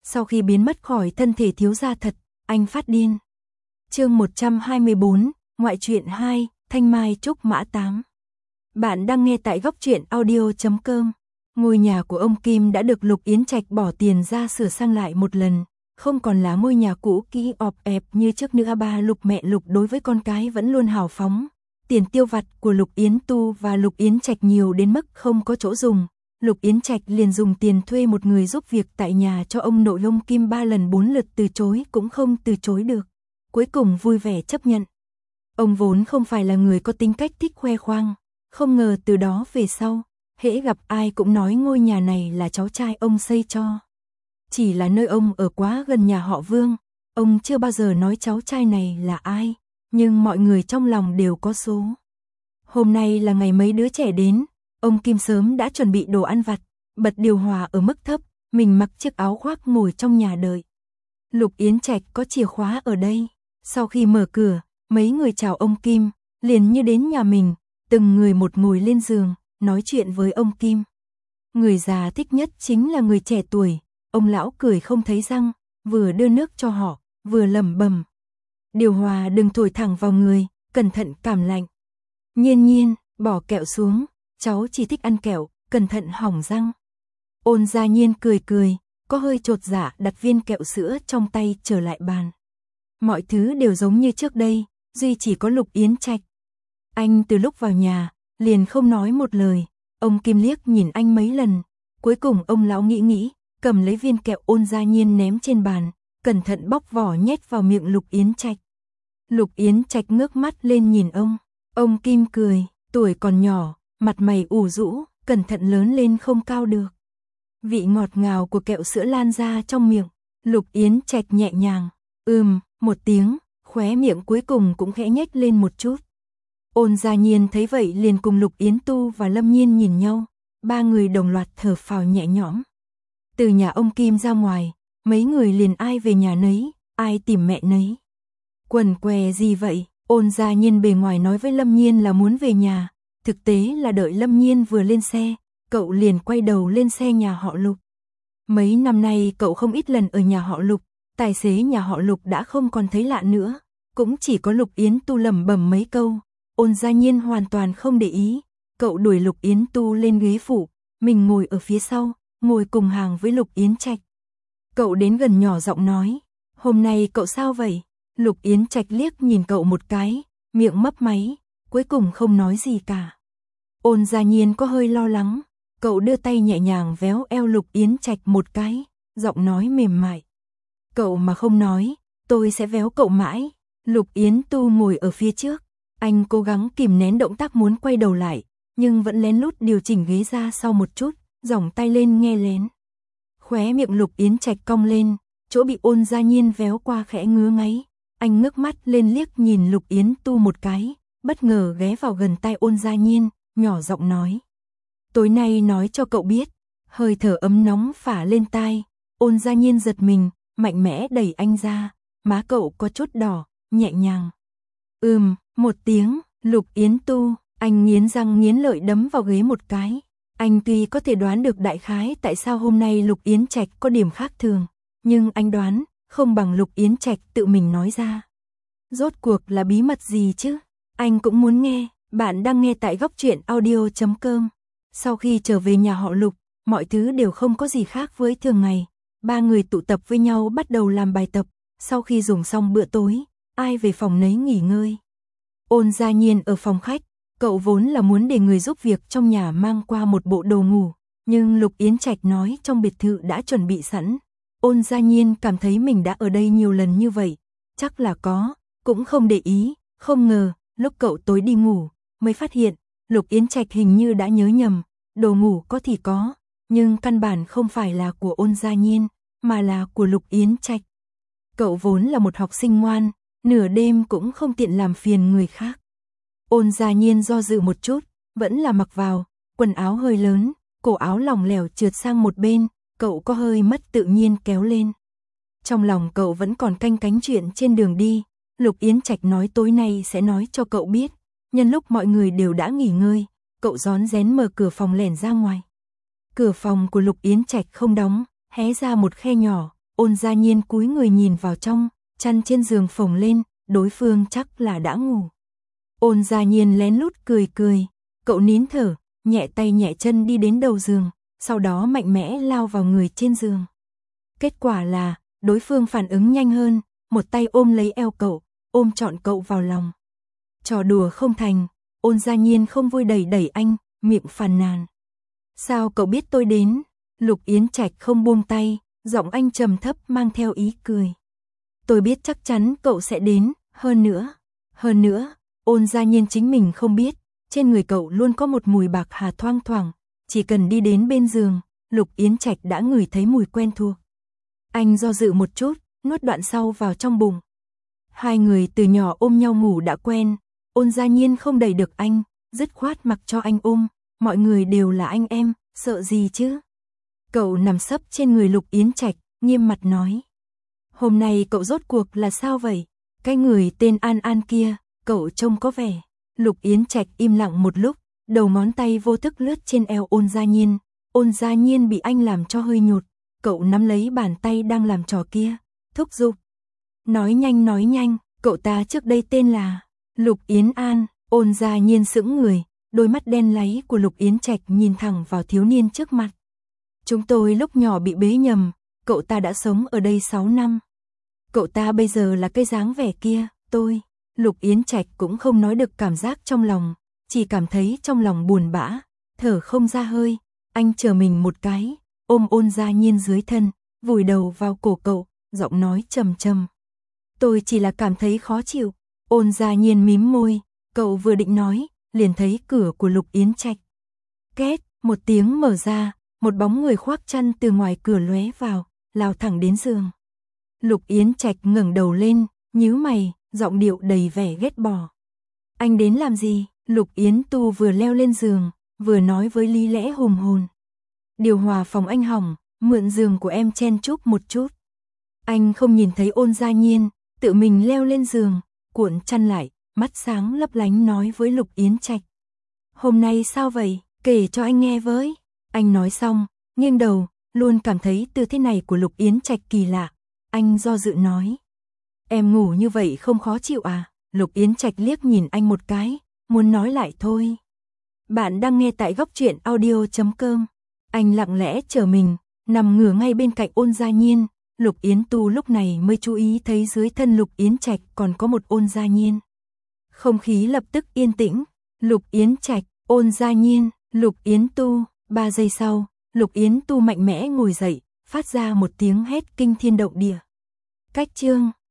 Sau khi biến mất khỏi thân thể thiếu gia thật, anh phát điên. Chương 124, ngoại truyện 2, Thanh Mai Trúc Mã 8. Bạn đang nghe tại góc truyện audio.com. Ngôi nhà của ông Kim đã được Lục Yến Trạch bỏ tiền ra sửa sang lại một lần, không còn là ngôi nhà cũ kỹ ọp ẹp như trước nữa. Ba Lục mẹ Lục đối với con cái vẫn luôn hào phóng. Tiền tiêu vặt của Lục Yến Tu và Lục Yến Trạch nhiều đến mức không có chỗ dùng. Lục Yến Trạch liền dùng tiền thuê một người giúp việc tại nhà cho ông nội ông Kim 3 lần 4 lượt từ chối cũng không từ chối được. Cuối cùng vui vẻ chấp nhận. Ông vốn không phải là người có tính cách thích khoe khoang, không ngờ từ đó về sau, hễ gặp ai cũng nói ngôi nhà này là cháu trai ông xây cho. Chỉ là nơi ông ở quá gần nhà họ Vương, ông chưa bao giờ nói cháu trai này là ai, nhưng mọi người trong lòng đều có số. Hôm nay là ngày mấy đứa trẻ đến, ông Kim sớm đã chuẩn bị đồ ăn vặt, bật điều hòa ở mức thấp, mình mặc chiếc áo khoác ngồi trong nhà đợi. Lục Yến Trạch có chìa khóa ở đây, sau khi mở cửa, mấy người chào ông Kim, liền như đến nhà mình, từng người một ngồi lên giường, nói chuyện với ông Kim. Người già thích nhất chính là người trẻ tuổi, ông lão cười không thấy răng, vừa đưa nước cho họ, vừa lẩm bẩm. Điều hòa đừng thổi thẳng vào người, cẩn thận cảm lạnh. Nhiên Nhiên, bỏ kẹo xuống, cháu chỉ thích ăn kẹo, cẩn thận hỏng răng. Ôn Gia Nhiên cười cười, có hơi chột dạ đặt viên kẹo sữa trong tay trở lại bàn. Mọi thứ đều giống như trước đây, duy chỉ có Lục Yến Trạch. Anh từ lúc vào nhà, liền không nói một lời, ông Kim liếc nhìn anh mấy lần, cuối cùng ông lão nghĩ, cầm lấy viên kẹo Ôn Gia Nhiên ném trên bàn, cẩn thận bóc vỏ nhét vào miệng Lục Yến Trạch. Lục Yến Trạch ngước mắt lên nhìn ông Kim cười, tuổi còn nhỏ, mặt mày ủ rũ, cẩn thận lớn lên không cao được. Vị ngọt ngào của kẹo sữa lan ra trong miệng, Lục Yến Trạch nhẹ nhàng, một tiếng, khóe miệng cuối cùng cũng khẽ nhếch lên một chút. Ôn Gia Nhiên thấy vậy liền cùng Lục Yến Tu và Lâm Nhiên nhìn nhau, ba người đồng loạt thở phào nhẹ nhõm. Từ nhà ông Kim ra ngoài, mấy người liền ai về nhà nấy, ai tìm mẹ nấy. Quần què gì vậy? Ôn Gia Nhiên bề ngoài nói với Lâm Nhiên là muốn về nhà, thực tế là đợi Lâm Nhiên vừa lên xe, cậu liền quay đầu lên xe nhà họ Lục. Mấy năm nay cậu không ít lần ở nhà họ Lục, tài xế nhà họ Lục đã không còn thấy lạ nữa, cũng chỉ có Lục Yến Tu lẩm bẩm mấy câu. Ôn Gia Nhiên hoàn toàn không để ý, cậu đuổi Lục Yến Tu lên ghế phụ, mình ngồi ở phía sau, ngồi cùng hàng với Lục Yến Trạch. Cậu đến gần nhỏ giọng nói, hôm nay cậu sao vậy? Lục Yến Trạch liếc nhìn cậu một cái, miệng mấp máy, cuối cùng không nói gì cả. Ôn Gia Nhiên có hơi lo lắng, cậu đưa tay nhẹ nhàng véo eo Lục Yến Trạch một cái, giọng nói mềm mại. Cậu mà không nói, tôi sẽ véo cậu mãi. Lục Yến Tu ngồi ở phía trước, anh cố gắng kìm nén động tác muốn quay đầu lại, nhưng vẫn lén lút điều chỉnh ghế ra sau một chút, giỏng tay lên nghe lén. Khóe miệng Lục Yến Trạch cong lên, chỗ bị Ôn Gia Nhiên véo qua khẽ ngứa ngáy. Anh ngước mắt lên liếc nhìn Lục Yến Tu một cái, bất ngờ ghé vào gần tai Ôn Gia Nhiên, nhỏ giọng nói. Tối nay nói cho cậu biết, hơi thở ấm nóng phả lên tai. Ôn Gia Nhiên giật mình, mạnh mẽ đẩy anh ra, má cậu có chút đỏ, nhẹ nhàng. Một tiếng, Lục Yến Tu, anh nghiến răng nghiến lợi đấm vào ghế một cái. Anh tuy có thể đoán được đại khái tại sao hôm nay Lục Yến Trạch có điểm khác thường, nhưng anh đoán không bằng Lục Yến Trạch tự mình nói ra. Rốt cuộc là bí mật gì chứ? Anh cũng muốn nghe. Bạn đang nghe tại góc truyện audio.com. Sau khi trở về nhà họ Lục, mọi thứ đều không có gì khác với thường ngày. Ba người tụ tập với nhau bắt đầu làm bài tập. Sau khi dùng xong bữa tối, ai về phòng nấy nghỉ ngơi. Ôn Gia Nhiên ở phòng khách, cậu vốn là muốn để người giúp việc trong nhà mang qua một bộ đồ ngủ, nhưng Lục Yến Trạch nói trong biệt thự đã chuẩn bị sẵn. Ôn Gia Nhiên cảm thấy mình đã ở đây nhiều lần như vậy, chắc là có, cũng không để ý, không ngờ, lúc cậu tối đi ngủ, mới phát hiện, Lục Yến Trạch hình như đã nhớ nhầm, đồ ngủ có thì có, nhưng căn bản không phải là của Ôn Gia Nhiên, mà là của Lục Yến Trạch. Cậu vốn là một học sinh ngoan, nửa đêm cũng không tiện làm phiền người khác. Ôn Gia Nhiên do dự một chút, vẫn là mặc vào, quần áo hơi lớn, cổ áo lỏng lẻo trượt sang một bên, cậu có hơi mất tự nhiên kéo lên. Trong lòng cậu vẫn còn canh cánh chuyện trên đường đi, Lục Yến Trạch nói tối nay sẽ nói cho cậu biết, nhân lúc mọi người đều đã nghỉ ngơi, cậu rón rén mở cửa phòng lẻn ra ngoài. Cửa phòng của Lục Yến Trạch không đóng, hé ra một khe nhỏ, Ôn Gia Nhiên cúi người nhìn vào trong, chăn trên giường phồng lên, đối phương chắc là đã ngủ. Ôn Gia Nhiên lén lút cười cười, cậu nín thở, nhẹ tay nhẹ chân đi đến đầu giường, sau đó mạnh mẽ lao vào người trên giường. Kết quả là, đối phương phản ứng nhanh hơn, một tay ôm lấy eo cậu, ôm trọn cậu vào lòng. Trò đùa không thành, Ôn Gia Nhiên không vui đẩy đẩy anh, miệng phàn nàn. Sao cậu biết tôi đến? Lục Yến Trạch không buông tay, giọng anh trầm thấp mang theo ý cười. Tôi biết chắc chắn cậu sẽ đến, hơn nữa, Ôn Gia Nhiên chính mình không biết, trên người cậu luôn có một mùi bạc hà thoang thoảng, chỉ cần đi đến bên giường, Lục Yến Trạch đã ngửi thấy mùi quen thuộc. Anh do dự một chút, nuốt đoạn sau vào trong bụng. Hai người từ nhỏ ôm nhau ngủ đã quen, Ôn Gia Nhiên không đẩy được anh, dứt khoát mặc cho anh ôm, mọi người đều là anh em, sợ gì chứ? Cậu nằm sấp trên người Lục Yến Trạch, nghiêm mặt nói. Hôm nay cậu rốt cuộc là sao vậy? Cái người tên An An kia, cậu trông có vẻ. Lục Yến Trạch im lặng một lúc, đầu ngón tay vô thức lướt trên eo Ôn Gia Nhiên. Ôn Gia Nhiên bị anh làm cho hơi nhột, cậu nắm lấy bàn tay đang làm trò kia, thúc giục. Nói nhanh, cậu ta trước đây tên là Lục Yến An. Ôn Gia Nhiên sững người, đôi mắt đen láy của Lục Yến Trạch nhìn thẳng vào thiếu niên trước mặt. Chúng tôi lúc nhỏ bị bế nhầm, cậu ta đã sống ở đây 6 năm. Cậu ta bây giờ là cái dáng vẻ kia, Lục Yến Trạch cũng không nói được cảm giác trong lòng, chỉ cảm thấy trong lòng buồn bã, thở không ra hơi, anh chờ mình một cái, ôm Ôn Gia Nhiên dưới thân, vùi đầu vào cổ cậu, giọng nói trầm trầm. Tôi chỉ là cảm thấy khó chịu. Ôn Gia Nhiên mím môi, cậu vừa định nói, liền thấy cửa của Lục Yến Trạch. Két, một tiếng mở ra, một bóng người khoác chăn từ ngoài cửa lóe vào, lao thẳng đến giường. Lục Yến Trạch ngẩng đầu lên, nhíu mày, giọng điệu đầy vẻ ghét bỏ. Anh đến làm gì? Lục Yến Tu vừa leo lên giường, vừa nói với lý lẽ hùng hồn. Điều hòa phòng anh hỏng, mượn giường của em chen chúc một chút. Anh không nhìn thấy Ôn Gia Nhiên, tự mình leo lên giường, cuộn chăn lại, mắt sáng lấp lánh nói với Lục Yến Trạch. Hôm nay sao vậy? Kể cho anh nghe với. Anh nói xong, nghiêng đầu, luôn cảm thấy tư thế này của Lục Yến Trạch kỳ lạ. Anh do dự nói. Em ngủ như vậy không khó chịu à? Lục Yến Trạch liếc nhìn anh một cái, muốn nói lại thôi. Bạn đang nghe tại góc truyện audio.com. Anh lặng lẽ chờ mình, nằm ngửa ngay bên cạnh Ôn Gia Nhiên. Lục Yến Tu lúc này mới chú ý thấy dưới thân Lục Yến Trạch còn có một Ôn Gia Nhiên. Không khí lập tức yên tĩnh. Lục Yến Trạch, Ôn Gia Nhiên, Lục Yến Tu. 3 giây sau, Lục Yến Tu mạnh mẽ ngồi dậy, phát ra một tiếng hét kinh thiên động địa. Cách chương